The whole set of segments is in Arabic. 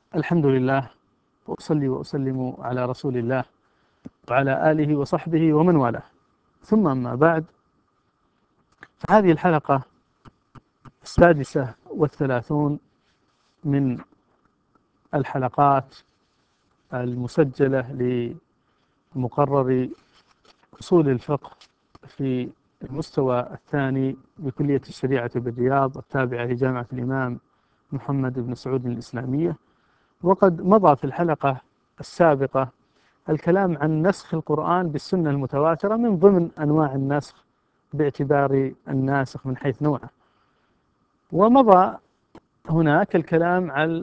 الحمد لله، وأصلي وأسلم على رسول الله وعلى آله وصحبه ومن والاه، ثم أما بعد، فهذه الحلقة 36 من الحلقات المسجلة لمقرر أصول الفقه في المستوى الثاني بكلية الشريعة بالرياض التابعة لجامعة الإمام محمد بن سعود الإسلامية. وقد مضى في الحلقة السابقة الكلام عن نسخ القرآن بالسنة المتواترة من ضمن أنواع النسخ باعتبار الناسخ من حيث نوعه، ومضى هناك الكلام على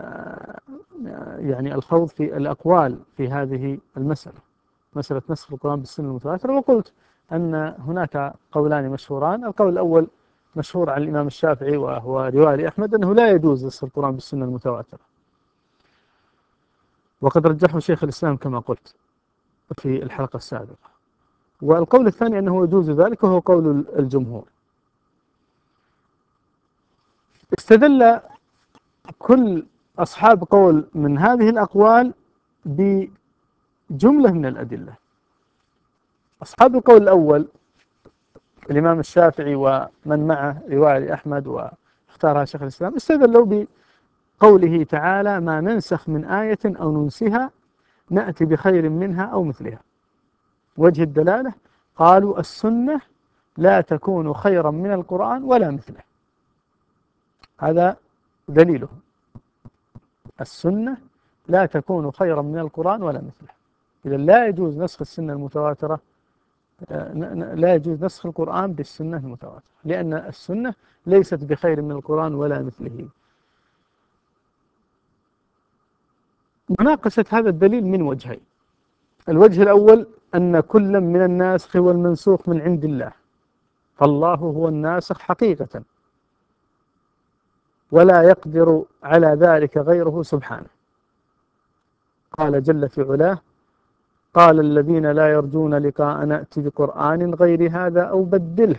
يعني الخوض في الأقوال في هذه المسألة، مسألة نسخ القرآن بالسنة المتواترة. وقلت أن هناك قولان مشهوران. القول الأول مشهور عن الإمام الشافعي وهو رواية لأحمد أنه لا يجوز نسخ القرآن بالسنة المتواترة، وقد رجحه شيخ الإسلام كما قلت في الحلقة السابقة. والقول الثاني أنه يجوز ذلك وهو قول الجمهور. استدل كل أصحاب قول من هذه الأقوال بجملة من الأدلة. أصحاب القول الأول الإمام الشافعي ومن معه رواية لأحمد واختارها شيخ الإسلام استدلوا بقوله تعالى: ما ننسخ من آية أو ننسها نأتي بخير منها أو مثلها. وجه الدلالة قالوا: السنة لا تكون خيرا من القرآن ولا مثله. هذا دليله، السنة لا تكون خيرا من القرآن ولا مثله. إذا لا يجوز نسخ السنة المتواترة، لا يجوز نسخ القرآن بالسنة المتواترة، لأن السنة ليست بخير من القرآن ولا مثله. مناقشة هذا الدليل من وجهين: الوجه الأول أن كل من الناسخ والمنسوخ من عند الله، فالله هو الناسخ حقيقة ولا يقدر على ذلك غيره سبحانه. قال جل في علاه: قال الذين لا يرجون لقاء نأتي بقرآن غير هذا أو بدله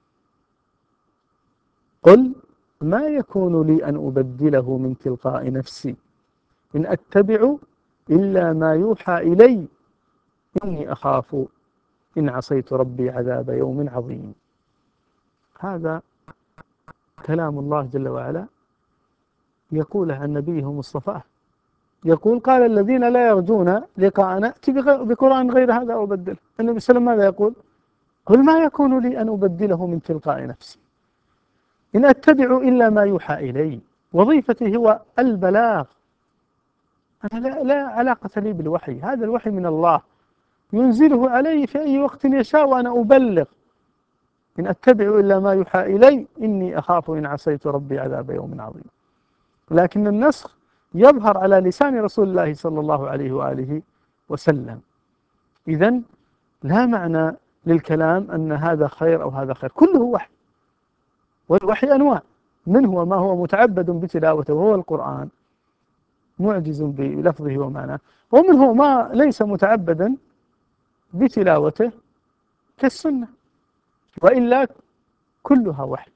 قل ما يكون لي أن أبدله من تلقاء نفسي إن أتبع إلا ما يوحى إلي إني أخاف إن عصيت ربي عذاب يوم عظيم. هذا كلام الله جل وعلا يقوله عن نبيه مصطفاه، يقول: قال الذين لا يرجون لقاء نأتي بقرآن غير هذا أو بدله. النبي صلى الله عليه وسلم ماذا يقول؟ قل ما يكون لي أن أبدله من تلقاء نفسي إن أتبع إلا ما يوحى إلي. وظيفتي هو البلاغ، أنا لا علاقة لي بالوحي، هذا الوحي من الله ينزله علي في أي وقت يشاء وأنا أبلغ. إن أتبع إلا ما يوحى إلي إني أخاف إن عصيت ربي عذاب يوم عظيم. لكن النسخ يظهر على لسان رسول الله صلى الله عليه وآله وسلم. إذن لا معنى للكلام أن هذا خير أو هذا خير، كله وحي، والوحي أنواع، منه ما هو متعبد بتلاوته وهو القرآن معجز بلفظه ومعناه، ومنه ما ليس متعبدا بتلاوته كالسنة، وإلا كلها وحي.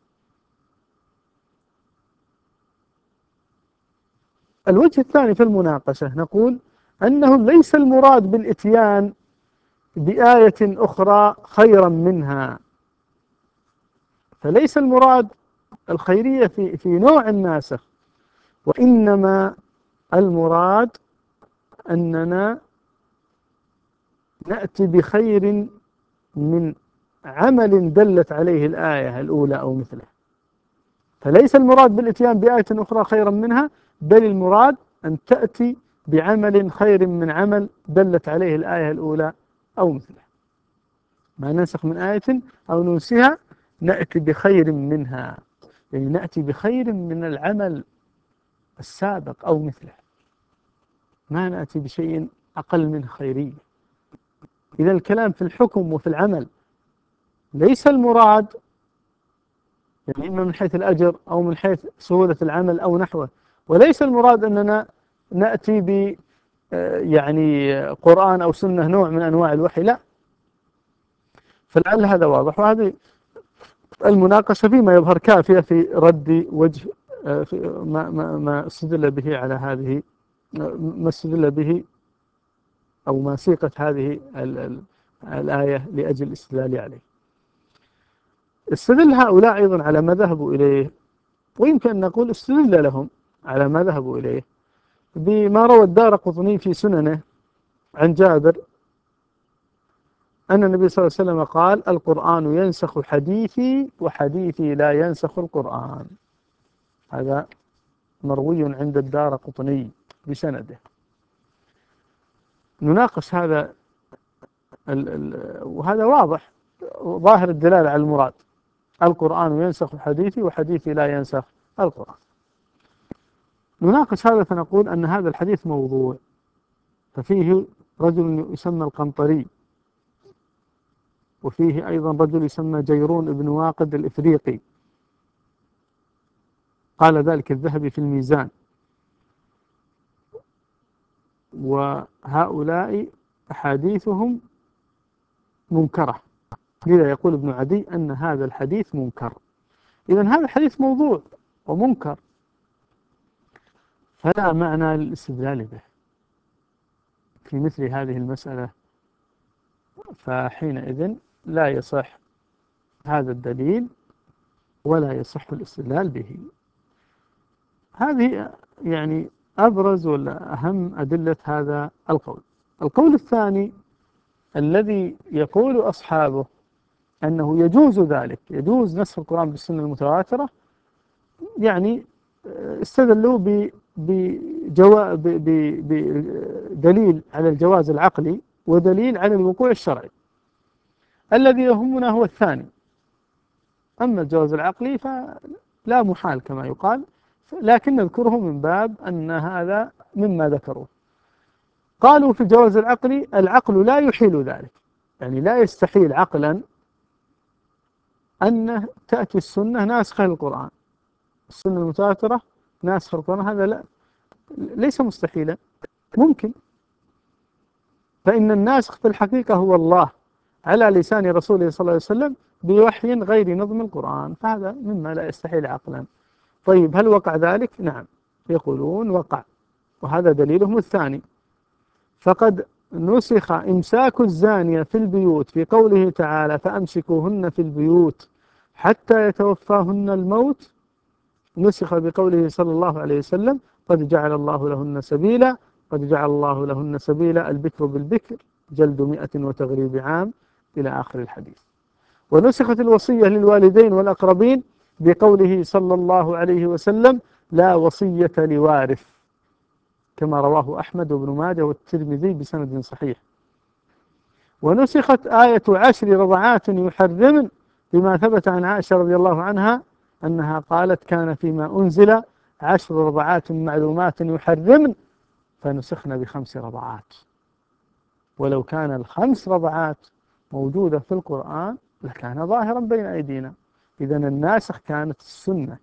الوجه الثاني في المناقشة نقول أنه ليس المراد بالإتيان بآية أخرى خيرا منها، فليس المراد الخيرية في نوع الناسخ، وإنما المراد أننا نأتي بخير من عمل دلت عليه الآية الأولى أو مثله. فليس المراد بالإتيان بآية أخرى خيرا منها، بل المراد أن تأتي بعمل خير من عمل دلت عليه الآية الأولى أو مثله. ما ننسخ من آية أو ننسها نأتي بخير منها، يعني نأتي بخير من العمل السابق أو مثله، ما نأتي بشيء أقل منه خيرية. إذا الكلام في الحكم وفي العمل، ليس المراد يعني إما من حيث الأجر أو من حيث سهولة العمل أو نحوه، وليس المراد أننا نأتي ب يعني قرآن أو سنة نوع من أنواع الوحي، لا. فلعل هذا واضح، وهذه المناقشة فيما يظهر كافية في رد وجه في ما استدل به على هذه ما استدل به أو ما سيقت هذه الآية لأجل الاستدلال عليه. استدل هؤلاء أيضا على ما ذهبوا إليه، ويمكن أن نقول استدل لهم على ما ذهبوا إليه بما روى الدارقطني في سننه عن جابر أن النبي صلى الله عليه وسلم قال: القرآن ينسخ حديثي وحديثي لا ينسخ القرآن. هذا مروي عند الدارقطني بسنده. نناقش هذا وهذا واضح، ظاهر الدلالة على المراد: القرآن ينسخ حديثي وحديثي لا ينسخ القرآن. نناقش هذا فنقول أن هذا الحديث موضوع، ففيه رجل يسمى القنطري، وفيه أيضا رجل يسمى جيرون بن واقد الإفريقي، قال ذلك الذهبي في الميزان. وهؤلاء أحاديثهم منكرة، لذا يقول ابن عدي أن هذا الحديث منكر. إذن هذا الحديث موضوع ومنكر، فلا معنى للاستدلال به في مثل هذه المسألة، فحينئذ لا يصح هذا الدليل ولا يصح الاستدلال به. هذه يعني أبرز ولا أهم أدلة هذا القول. القول الثاني الذي يقول أصحابه أنه يجوز ذلك، يجوز نسخ القرآن بالسنة المتواترة، يعني استدلوا بدليل على الجواز العقلي ودليل على الوقوع الشرعي. الذي يهمنا هو الثاني، أما الجواز العقلي فلا محال كما يقال، لكن نذكره من باب أن هذا مما ذكروه. قالوا في الجواز العقلي: العقل لا يحيل ذلك، يعني لا يستحيل عقلا أن تأتي السنة ناسخة للقرآن، السنة المتواترة ناسخة للقرآن، هذا لا ليس مستحيلا، ممكن. فإن الناسخ في الحقيقة هو الله على لسان رسوله صلى الله عليه وسلم بوحي غير نظم القرآن، فهذا مما لا يستحيل عقلا. طيب هل وقع ذلك؟ نعم، يقولون وقع، وهذا دليلهم الثاني. فقد نسخ إمساك الزانية في البيوت في قوله تعالى: فأمسكوهن في البيوت حتى يتوفاهن الموت، نسخ بقوله صلى الله عليه وسلم: قد جعل الله لهن سبيلا، قد جعل الله لهن سبيلا، البكر بالبكر جلد 100 وتغريب عام، إلى آخر الحديث. ونسخت الوصية للوالدين والأقربين بقوله صلى الله عليه وسلم: لا وصية لوارث، كما رواه أحمد وابن ماجه والترمذي بسند صحيح. ونسخت آية 10 رضعات يحرمن بما ثبت عن عائشة رضي الله عنها أنها قالت: كان فيما أنزل 10 رضعات معلومات يحرمن، فنسخنا ب5 رضعات. ولو كان ال5 رضعات موجودة في القرآن لكان ظاهرا بين أيدينا. إذن الناسخ كانت السنة،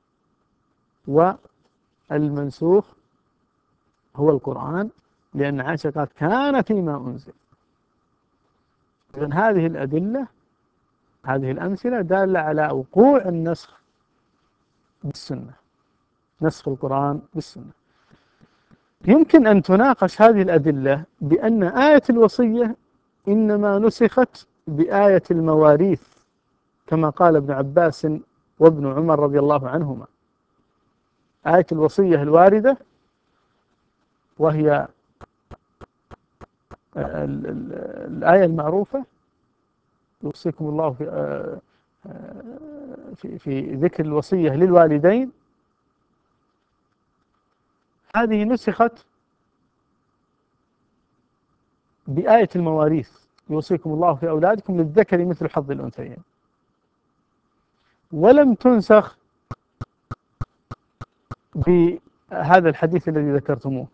والمنسوخ هو القرآن، لأن عائشة قالت: كان فيما أنزل. إذن هذه الأدلة، هذه الأمثلة دالة على وقوع النسخ بالسنة، نسخ القرآن بالسنة. يمكن أن تناقش هذه الأدلة بأن آية الوصية إنما نسخت بآية المواريث، كما قال ابن عباس وابن عمر رضي الله عنهما. آية الوصية الواردة وهي الآية المعروفة: يوصيكم الله في ذكر الوصية للوالدين، هذه نسخت بآية المواريث: يوصيكم الله في أولادكم للذكر مثل حظ الأنثيين، ولم تنسخ بهذا الحديث الذي ذكرتموه.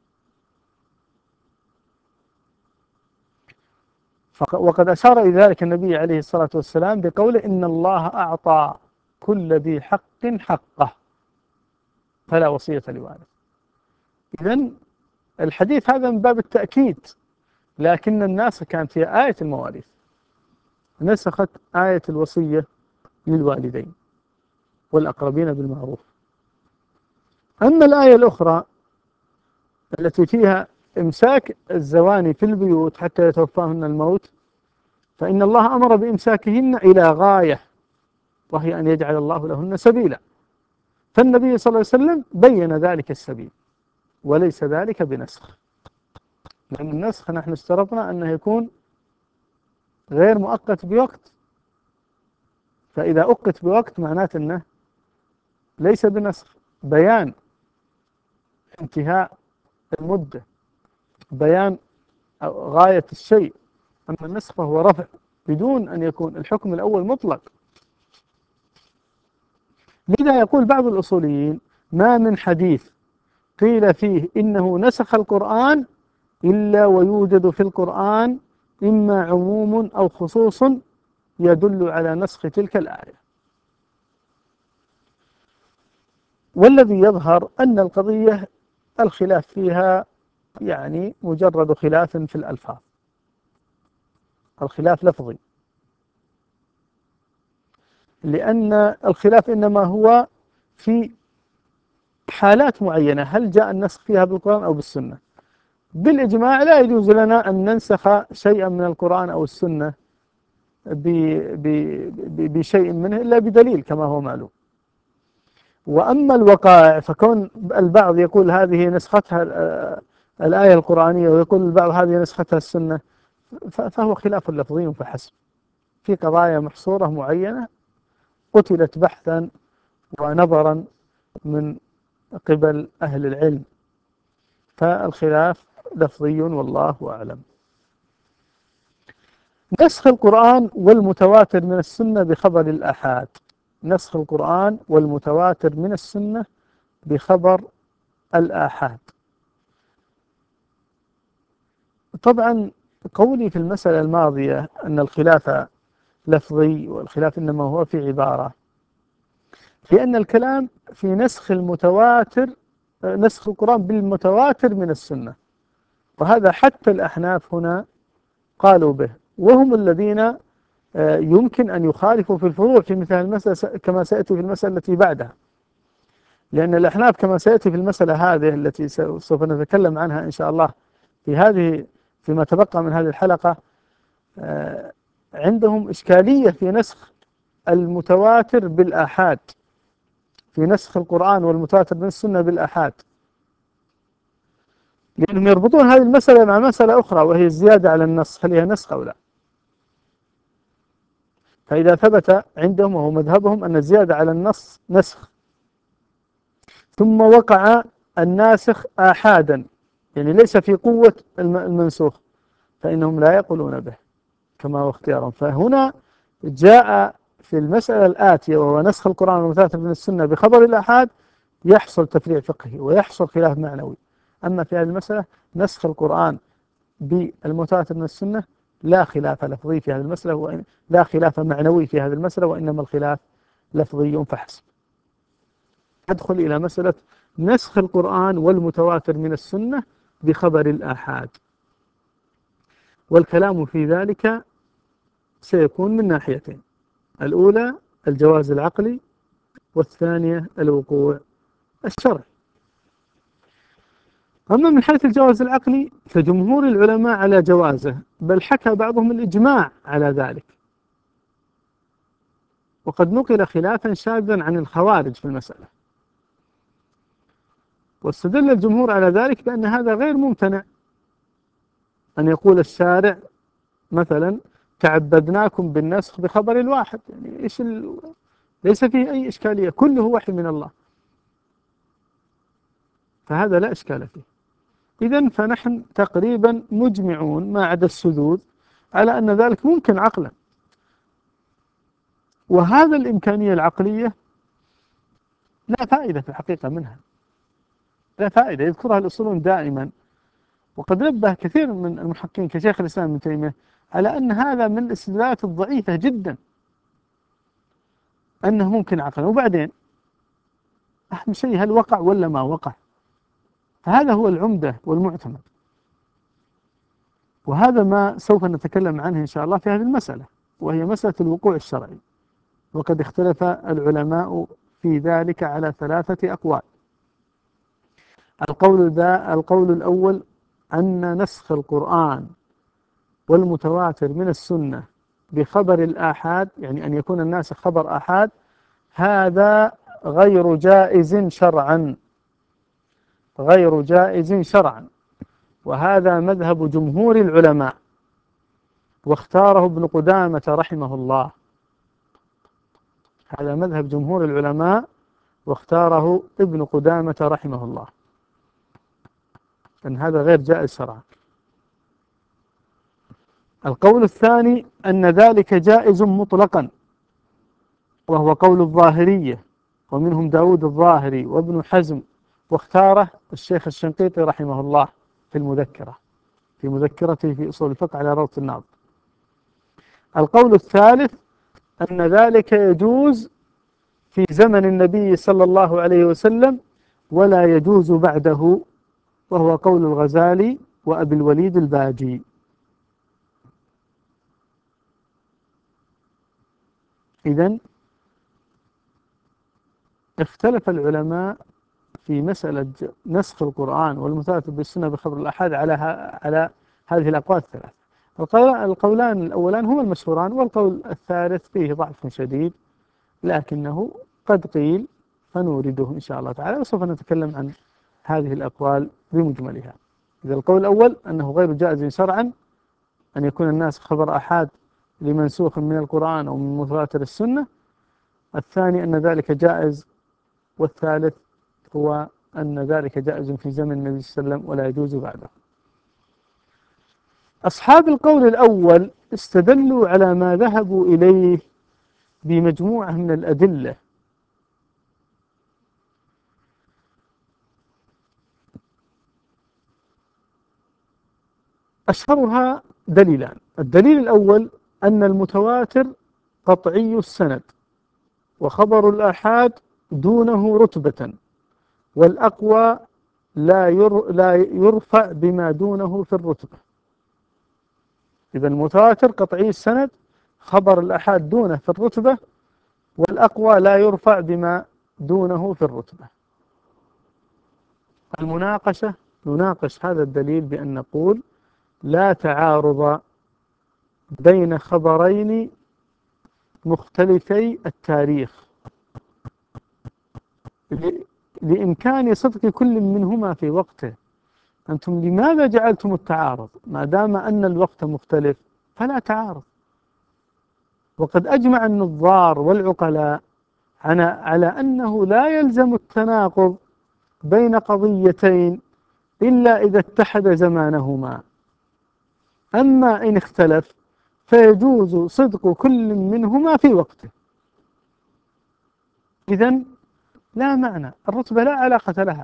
وقد أشار إلى ذلك النبي عليه الصلاة والسلام بقوله: إن الله أعطى كل ذي حق حقه فلا وصية لوارث. إذن الحديث هذا من باب التأكيد، لكن الناسخ كانت هي آية المواريث، نسخت آية الوصية للوالدين والأقربين بالمعروف. أما الآية الأخرى التي فيها إمساك الزواني في البيوت حتى يتوفاهن الموت، فإن الله أمر بإمساكهن إلى غاية، وهي أن يجعل الله لهن سبيلا. فالنبي صلى الله عليه وسلم بين ذلك السبيل، وليس ذلك بنسخ، لأن النسخ نحن اشترطنا أنه يكون غير مؤقت بوقت، فإذا أقت بوقت معناته أنه ليس بنسخ، بيان انتهاء المدة، بيان غاية الشيء. أما النسخ فهو رفع بدون أن يكون الحكم الأول مطلق. لذا يقول بعض الأصوليين: ما من حديث قيل فيه إنه نسخ القرآن إلا ويوجد في القرآن إما عموم أو خصوص يدل على نسخ تلك الآية. والذي يظهر أن القضية الخلاف فيها يعني مجرد خلاف في الألفاظ، الخلاف لفظي، لأن الخلاف إنما هو في حالات معينة، هل جاء النسخ فيها بالقرآن أو بالسنة. بالإجماع لا يجوز لنا أن ننسخ شيئا من القرآن أو السنة بشيء منه إلا بدليل كما هو معلوم. وأما الوقائع فكون البعض يقول هذه نسختها الآية القرآنية، ويقول البعض هذه نسختها السنة، فهو خلاف لفظي فحسب في قضايا محصورة معينة قتلت بحثا ونظرا من قبل أهل العلم، فالخلاف لفظي والله أعلم. نسخ القرآن والمتواتر من السنة بخبر الآحاد، نسخ القرآن والمتواتر من السنة بخبر الآحاد. طبعا قولي في المسألة الماضية أن الخلاف لفظي والخلاف إنما هو في عبارة، لأن الكلام في نسخ المتواتر، نسخ القرآن بالمتواتر من السنة، وهذا حتى الأحناف هنا قالوا به، وهم الذين يمكن أن يخالفوا في الفروع في مثل المسألة كما سيأتي في المسألة التي بعدها. لأن الأحناف كما سيأتي في المسألة هذه التي سوف نتكلم عنها إن شاء الله فيما تبقى من هذه الحلقة، عندهم إشكالية في نسخ المتواتر بالآحاد، في نسخ القرآن والمتواتر من السنة بالآحاد، لأنهم يربطون هذه المسألة مع مسألة أخرى وهي الزيادة على النص، هل هي نسخ أو لا. فإذا ثبت عندهم وهو مذهبهم أن الزيادة على النص نسخ، ثم وقع الناسخ آحادا، يعني ليس في قوة المنسوخ، فإنهم لا يقولون به كما هو اختيارهم. فهنا جاء في المسألة الآتية وهو نسخ القرآن والمتواتر من السنة بخبر الآحاد يحصل تفريع فقهي ويحصل خلاف معنوي. أما في هذه المسألة نسخ القرآن بالمتواتر من السنة لا خلاف لفظي في هذه المسألة، لا خلاف معنوي في هذه المسألة، وإنما الخلاف لفظي فحسب. أدخل إلى مسألة نسخ القرآن والمتواتر من السنة بخبر الآحاد، والكلام في ذلك سيكون من ناحيتين: الأولى الجواز العقلي، والثانية الوقوع الشرعي. أما من حيث الجواز العقلي فجمهور العلماء على جوازه، بل حكى بعضهم الإجماع على ذلك، وقد نقل خلافا شاذا عن الخوارج في المسألة، واستدل الجمهور على ذلك بأن هذا غير ممتنع، أن يقول الشارع مثلا تعبدناكم بالنسخ بخبر الواحد، يعني ليس فيه أي إشكالية، كله وحي من الله، فهذا لا إشكال فيه. إذن فنحن تقريبا مجمعون ما عدا الشذوذ على أن ذلك ممكن عقلا، وهذا الإمكانية العقلية لا فائدة في الحقيقة منها، لا فائدة، يذكرها الأصولون دائما، وقد نبه كثير من المحققين كشيخ الإسلام ابن تيمية على أن هذا من الاستدلالات الضعيفة جدا، أنه ممكن عقلا. وبعدين أهم شيء هل وقع ولا ما وقع، فهذا هو العمدة والمعتمد، وهذا ما سوف نتكلم عنه إن شاء الله في هذه المسألة، وهي مسألة الوقوع الشرعي. وقد اختلف العلماء في ذلك على 3 أقوال. القول الأول أن نسخ القرآن والمتواتر من السنة بخبر الآحاد، يعني أن يكون الناسخ خبر آحاد، هذا غير جائز شرعا، غير جائز شرعا. وهذا مذهب جمهور العلماء، واختاره ابن قدامة رحمه الله. هذا مذهب جمهور العلماء واختاره ابن قدامة رحمه الله، أن هذا غير جائز شرعا. القول الثاني أن ذلك جائز مطلقا، وهو قول الظاهرية، ومنهم داود الظاهري وابن حزم، واختاره الشيخ الشنقيطي رحمه الله في المذكرة، في مذكرته في أصول الفقه على روضة الناظر. القول الثالث أن ذلك يجوز في زمن النبي صلى الله عليه وسلم ولا يجوز بعده، وهو قول الغزالي وأبي الوليد الباجي. إذن اختلف العلماء في مسألة نسخ القرآن والمتواتر بالسنة بخبر الآحاد على هذه الأقوال الثلاث. القولان الأولان هما المشهوران، والقول الثالث فيه ضعف شديد لكنه قد قيل، فنورده إن شاء الله تعالى، وسوف نتكلم عن هذه الأقوال بمجملها. إذا القول الأول أنه غير جائز شرعا أن يكون الناس خبر آحاد لمنسوخ من القرآن أو من متواتر السنة. الثاني أن ذلك جائز، والثالث هو أن ذلك جائز في زمن النبي صلى الله عليه وسلم ولا يجوز بعده. أصحاب القول الأول استدلوا على ما ذهبوا إليه بمجموعة من الأدلة. أشهرها دليلان. الدليل الأول أن المتواتر قطعي السند، وخبر الآحاد دونه رتبة، والأقوى لا يرفع بما دونه في الرتبة. إذا المتواتر قطعي السند، خبر الآحاد دونه في الرتبة، والأقوى لا يرفع بما دونه في الرتبة. المناقشة نناقش هذا الدليل بأن نقول لا تعارض بين خبرين مختلفي التاريخ لإمكان صدق كل منهما في وقته. أنتم لماذا جعلتم التعارض؟ ما دام أن الوقت مختلف فلا تعارض. وقد أجمع النظار والعقلاء على أنه لا يلزم التناقض بين قضيتين إلا إذا اتحد زمانهما، أما إن اختلف فيجوز صدق كل منهما في وقته. إذن لا معنى، الرتبة لا علاقة لها.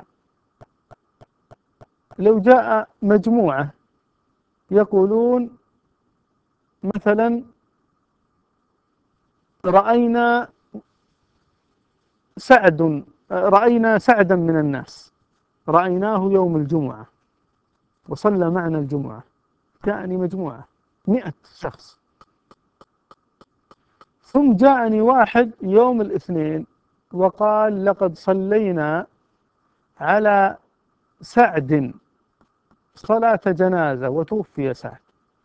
لو جاء مجموعة يقولون مثلا رأينا سعدا من الناس، رأيناه يوم الجمعة وصلى معنا الجمعة، جاءني مجموعة 100 شخص، ثم جاءني واحد يوم الاثنين وقال لقد صلينا على سعد صلاة جنازة وتوفي سعد.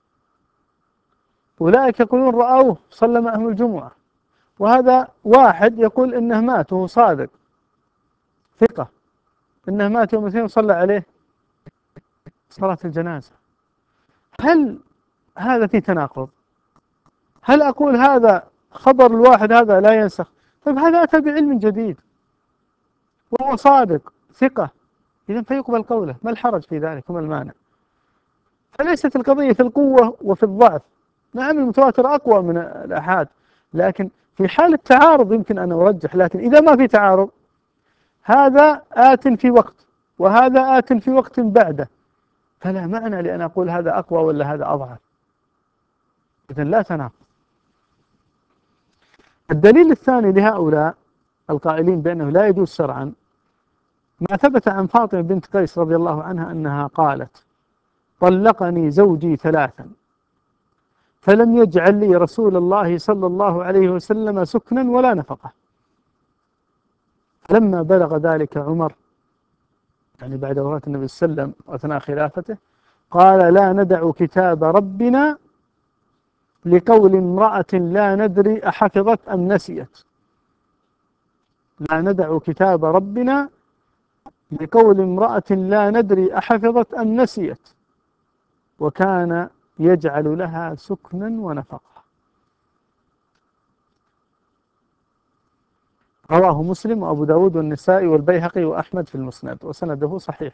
أولئك يقولون رأوه صلى معهم الجمعة، وهذا واحد يقول إنه مات وهو صادق ثقة إنه مات يوم الاثنين وصلى عليه صلاة الجنازة. هل هذا في تناقض؟ هل أقول هذا خبر الواحد هذا لا ينسخ؟ طيب هذا أتى بعلم جديد وهو صادق ثقة، إذن فيقبل قوله، ما الحرج في ذلك وما المانع؟ فليست القضية في القوة وفي الضعف. نعم المتواتر أقوى من الآحاد، لكن في حال التعارض يمكن أن أرجح، لكن إذا ما في تعارض هذا آت في وقت وهذا آت في وقت بعده، فلا معنى لأن أقول هذا أقوى ولا هذا أضعف. إذن لا تناقض. الدليل الثاني لهؤلاء القائلين بأنه لا يجوز شرعا ما ثبت عن فاطمة بنت قيس رضي الله عنها أنها قالت طلقني زوجي 3 فلم يجعل لي رسول الله صلى الله عليه وسلم سكنا ولا نفقة. فلما بلغ ذلك عمر يعني بعد وفاة النبي صلى الله عليه وسلم وأثناء خلافته، قال: لا ندع كتاب ربنا لقول امرأة لا ندري أحفظت أم نسيت. لا ندع كتاب ربنا لقول امرأة لا ندري أحفظت أم نسيت، وكان يجعل لها سكنا ونفقا. رواه مسلم وأبو داود والنسائي والبيهقي وأحمد في المسند، وسنده صحيح.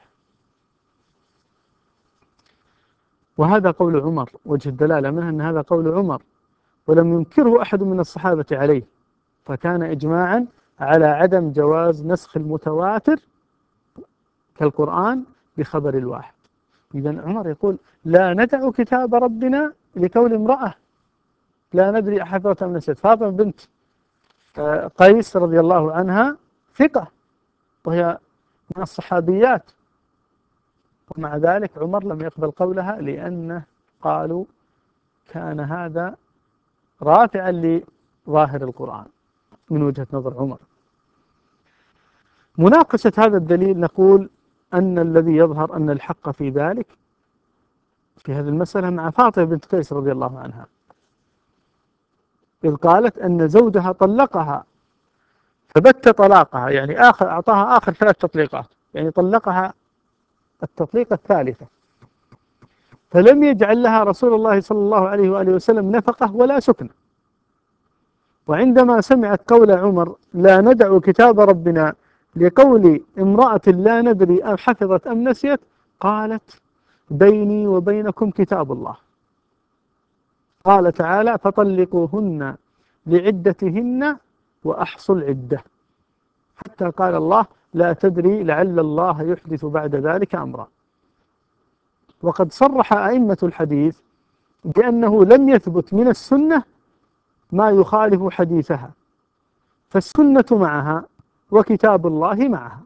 وهذا قول عمر، وجه الدلالة منه أن هذا قول عمر، ولم ينكره أحد من الصحابة عليه، فكان إجماعا على عدم جواز نسخ المتواتر كالقرآن بخبر الواحد. إذن عمر يقول: لا ندع كتاب ربنا لقول امرأة لا ندري أحفظت أم نسيت. فاطمة بنت قيس رضي الله عنها ثقة، وهي من الصحابيات، ومع ذلك عمر لم يقبل قولها، لأنه قالوا كان هذا رافعا لظاهر القرآن من وجهة نظر عمر. مناقشة هذا الدليل نقول أن الذي يظهر أن الحق في ذلك في هذه المسألة مع فاطمة بنت قيس رضي الله عنها، إذ قالت أن زوجها طلقها فبت طلاقها، يعني أعطاها آخر 3 تطليقات، يعني طلقها التطليقة الثالثة، فلم يجعل لها رسول الله صلى الله عليه وآله وسلم نفقة ولا سكنة. وعندما سمعت قول عمر: لا ندع كتاب ربنا لقول امرأة لا ندري أم حفظت أم نسيت، قالت: بيني وبينكم كتاب الله. قال تعالى: فطلقوهن لعدتهن وأحصوا العدة. حتى قال الله: لا تدري لعل الله يحدث بعد ذلك أمرا. وقد صرح أئمة الحديث بأنه لم يثبت من السنة ما يخالف حديثها، فالسنة معها وكتاب الله معها،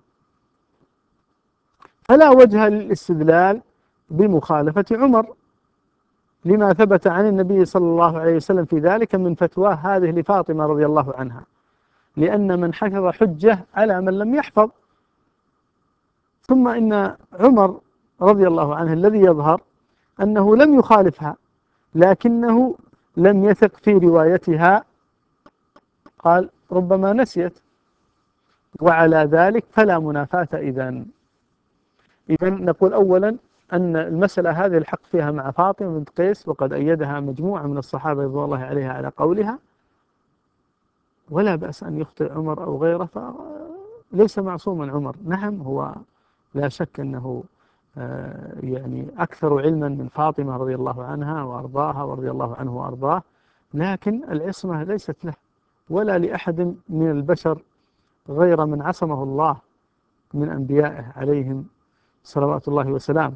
فلا وجه للاستدلال بمخالفة عمر لما ثبت عن النبي صلى الله عليه وسلم في ذلك من فتواه هذه لفاطمة رضي الله عنها، لأن من حفظ حجة على من لم يحفظ. ثم إن عمر رضي الله عنه الذي يظهر أنه لم يخالفها، لكنه لم يثق في روايتها، قال: ربما نسيت، وعلى ذلك فلا منافاة. إذن نقول أولا أن المسألة هذه الحق فيها مع فاطمة بنت قيس، وقد أيدها مجموعة من الصحابة رضي الله عليها على قولها، ولا بأس أن يخطئ عمر أو غيره، فليس معصوما عمر. نعم، هو لا شك أنه يعني أكثر علما من فاطمة رضي الله عنها وأرضاها ورضي الله عنه وأرضاه، لكن العصمة ليست له ولا لأحد من البشر غير من عصمه الله من أنبيائه عليهم صلوات الله وسلامه.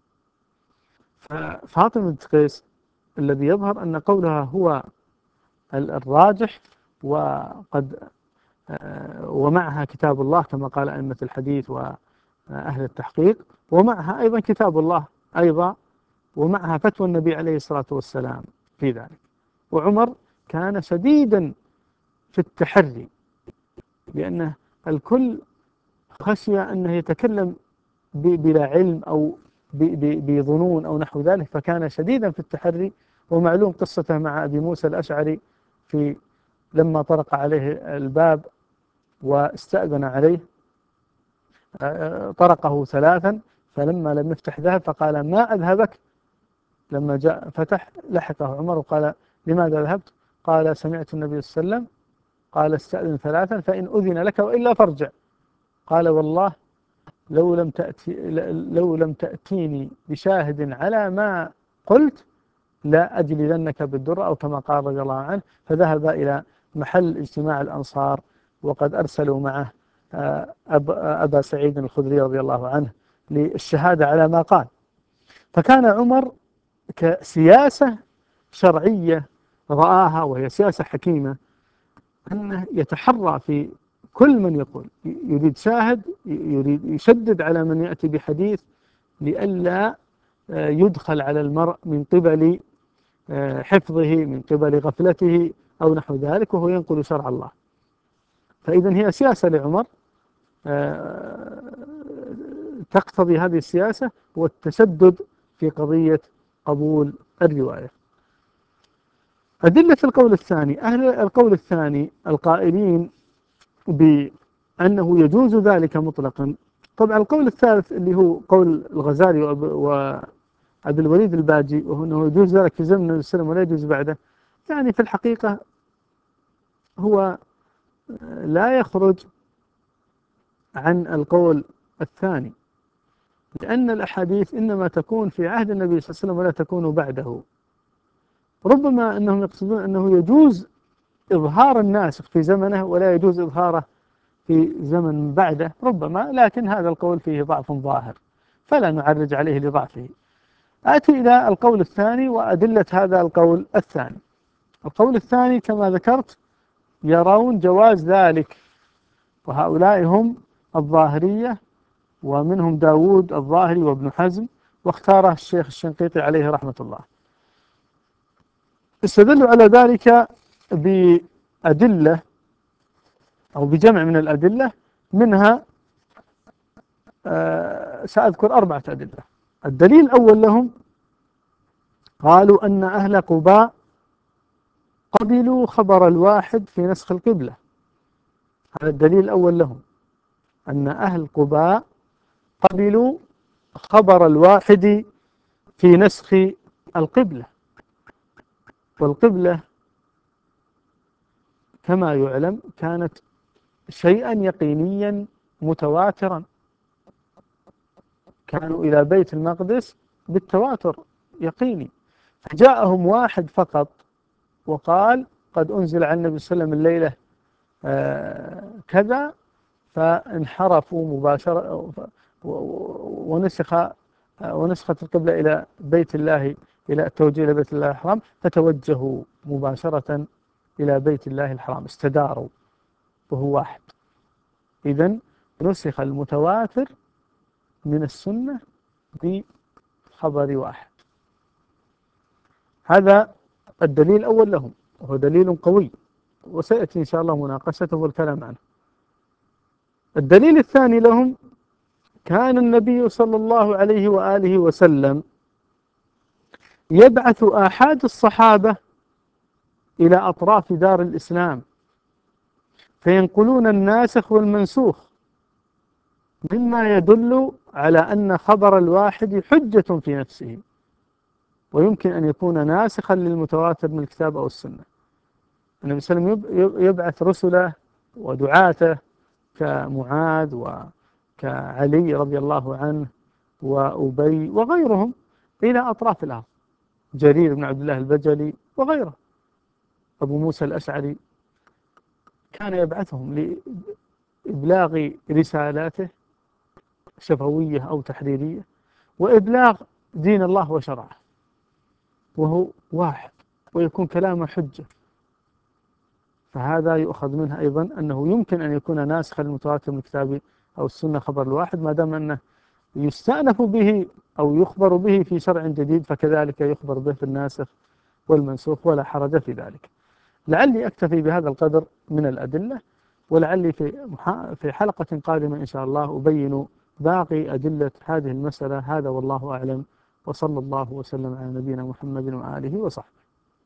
ففاطمة بنت قيس الذي يظهر أن قولها هو الراجح، ومعها كتاب الله كما قال أئمة الحديث وأهل التحقيق، ومعها أيضا كتاب الله أيضا، ومعها فتوى النبي عليه الصلاة والسلام في ذلك. وعمر كان شديدا في التحري، لأنه الكل خشي أنه يتكلم بلا علم أو بظنون أو نحو ذلك، فكان شديدا في التحري. ومعلوم قصته مع أبي موسى الأشعري لما طرق عليه الباب واستأذن عليه، طرقه 3، فلما لم يفتح ذهب، فقال: ما أذهبك؟ لما جاء فتح لحقه عمر وقال: لماذا ذهبت؟ قال: سمعت النبي صلى الله عليه وسلم قال: استأذن 3 فإن أذن لك وإلا فارجع. قال: والله لو لم تأتيني بشاهد على ما قلت لا أجلدنك بالدرة، أو كما قال رضي الله عنه. فذهب إلى محل اجتماع الأنصار، وقد أرسلوا معه أبا سعيد الخدري رضي الله عنه للشهادة على ما قال. فكان عمر كسياسة شرعية رآها، وهي سياسة حكيمة، أنه يتحرى في كل من يقول، يريد شاهد، يريد يشدد على من يأتي بحديث، لئلا يدخل على المرء من قبل حفظه، من قبل غفلته أو نحو ذلك، وهو ينقل شرع الله. فإذا هي سياسة لعمر تقتضي هذه السياسة هو التشدد في قضية قبول الرواية. أدلة القول الثاني، أهل القول الثاني القائلين بأنه يجوز ذلك مطلقا. طبعا القول الثالث اللي هو قول الغزالي وعبد الوليد الباجي، وهو أنه يجوز ذلك في زمن النبي صلى الله عليه وسلم ولا يجوز بعده، يعني في الحقيقة هو لا يخرج عن القول الثاني، لأن الأحاديث إنما تكون في عهد النبي صلى الله عليه وسلم ولا تكون بعده. ربما أنهم يقصدون أنه يجوز إظهار الناسخ في زمنه ولا يجوز إظهاره في زمن بعده، ربما، لكن هذا القول فيه ضعف ظاهر فلا نعرج عليه لضعفه. آتي إلى القول الثاني وأدلة هذا القول الثاني. القول الثاني كما ذكرت يرون جواز ذلك، وهؤلاء هم الظاهرية، ومنهم داود الظاهري وابن حزم، واختاره الشيخ الشنقيطي عليه رحمة الله. استدلوا على ذلك بأدلة أو بجمع من الأدلة، منها سأذكر 4 أدلة. الدليل الأول لهم قالوا أن أهل قباء قبلوا خبر الواحد في نسخ القبلة. هذا الدليل الأول لهم، أن أهل قباء قبلوا خبر الواحد في نسخ القبلة. والقبلة كما يعلم كانت شيئا يقينيا متواترا، كانوا إلى بيت المقدس بالتواتر يقيني، فجاءهم واحد فقط وقال قد أنزل على النبي صلى الله عليه وسلم الليلة كذا، فانحرفوا مباشرة ونسخت القبلة إلى بيت الله، إلى التوجيه إلى بيت الله الحرام، فتوجهوا مباشرة إلى بيت الله الحرام، استداروا وهو واحد. إذن نسخ المتواتر من السنة بخبر واحد. هذا الدليل الأول لهم، وهو دليل قوي، وسيأتي إن شاء الله مناقشته والكلام عنه. الدليل الثاني لهم، كان النبي صلى الله عليه وآله وسلم يبعث آحاد الصحابة إلى أطراف دار الإسلام فينقلون الناسخ والمنسوخ، مما يدل على أن خبر الواحد حجة في نفسه، ويمكن أن يكون ناسخا للمتواتر من الكتاب أو السنة. النبي صلى الله عليه وسلم يبعث رسله ودعاته كمعاذ وكعلي رضي الله عنه وأبي وغيرهم إلى أطراف الأرض، جرير بن عبد الله البجلي وغيره، أبو موسى الأشعري، كان يبعثهم لإبلاغ رسالاته شفوية أو تحريرية، وإبلاغ دين الله وشرعه، وهو واحد، ويكون كلامه حجة. فهذا يؤخذ منه أيضا أنه يمكن أن يكون ناسخا للمتواتر من الكتاب أو السنة خبر الواحد، ما دام أنه يستأنف به أو يخبر به في شرع جديد، فكذلك يخبر به في الناسخ والمنسوخ، ولا حرج في ذلك. لعلي أكتفي بهذا القدر من الأدلة، ولعلي في حلقة قادمة إن شاء الله أبين باقي أدلة هذه المسألة. هذا والله أعلم، وصلى الله وسلم على نبينا محمد وآله وصحبه.